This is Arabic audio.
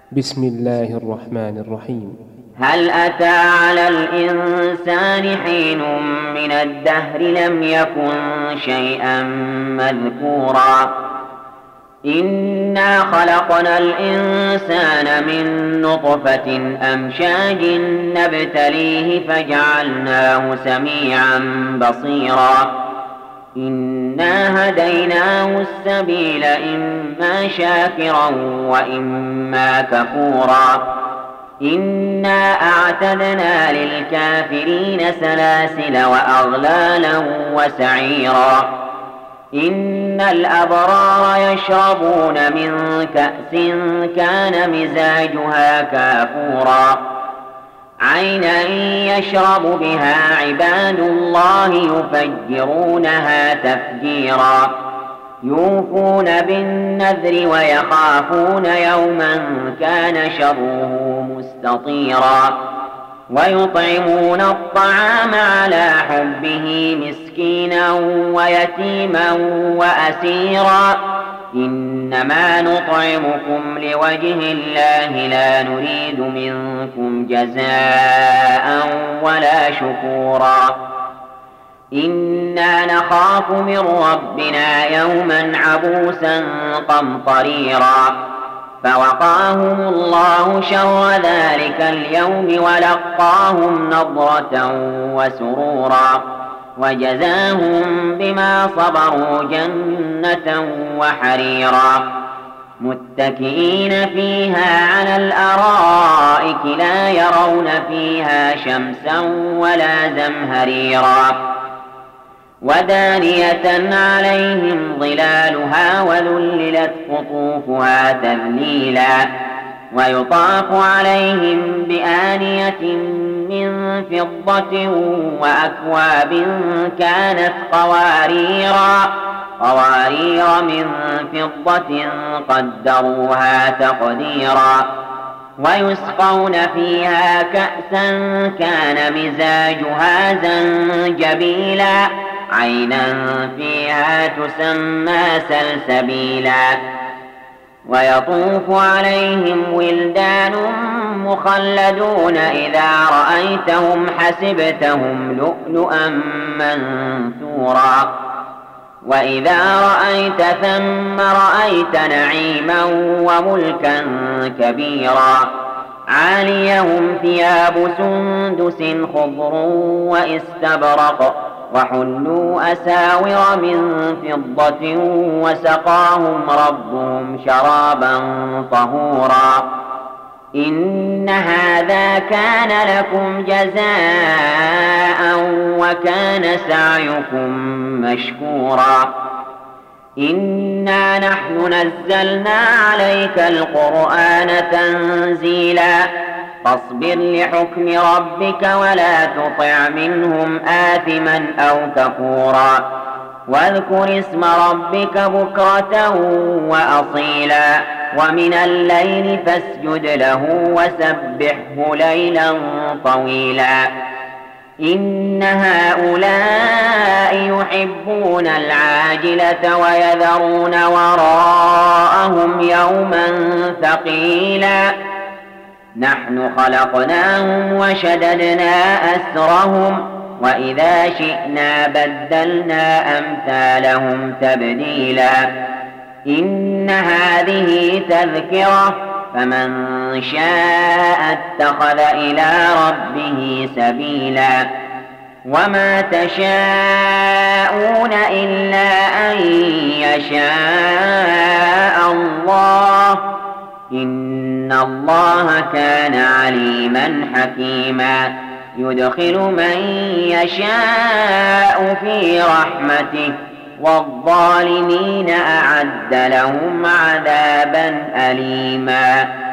بسم الله الرحمن الرحيم. هل أتى على الإنسان حين من الدهر لم يكن شيئا مذكورا إنا خلقنا الإنسان من نطفة أمشاج نبتليه فجعلناه سميعا بصيرا إنا هديناه السبيل إما شاكرا وإما كفورا إنا أعتدنا للكافرين سلاسل وأغلالا وسعيرا إن الأبرار يشربون من كأس كان مزاجها كافورا عينا يشرب بها عباد الله يفجرونها تفجيرا يوفون بالنذر ويخافون يوما كان شره مستطيرا ويطعمون الطعام على حبه مسكينا ويتيما وأسيرا إنما نطعمكم لوجه الله لا نريد منكم جزاء ولا شكورا إنا نخاف من ربنا يوما عبوسا قمطريرا فوقاهم الله شر ذلك اليوم ولقاهم نضرة وسرورا وجزاهم بما صبروا جنة وحريرا متكئين فيها على الأرائك لا يرون فيها شمسا ولا زمهريرا ودانية عليهم ظلالها وذللت قطوفها تذليلا ويطاف عليهم بآنية من فضة وأكواب كانت قوارير من فضة قدروها تقديرا ويسقون فيها كأسا كان مزاجها زنجبيلا عينا فيها تسمى سلسبيلا ويطوف عليهم ولدان مخلدون إذا رأيتهم حسبتهم لؤلؤا منثورا وإذا رأيت ثم رأيت نعيما وملكا كبيرا عاليهم ثياب سندس خضر واستبرق وحلوا أساور من فضة وسقاهم ربهم شرابا طهورا إن هذا كان لكم جزاء وكان سعيكم مشكورا إنا نحن نزلنا عليك القرآن تنزيلا فاصبر لحكم ربك ولا تطع منهم آثما أو كفورا واذكر اسم ربك بكرة وأصيلا ومن الليل فاسجد له وسبحه ليلا طويلا إن هؤلاء يحبون العاجلة ويذرون وراءهم يوما ثقيلا نحن خلقناهم وشددنا أسرهم وإذا شئنا بدلنا أمثالهم تبديلا إن هذه تذكرة فمن شاء اتخذ إلى ربه سبيلا وما تشاءون إلا أن يشاء الله إن الله كان عليما حكيما يدخل من يشاء في رحمته والظالمين أعد لهم عذابا أليما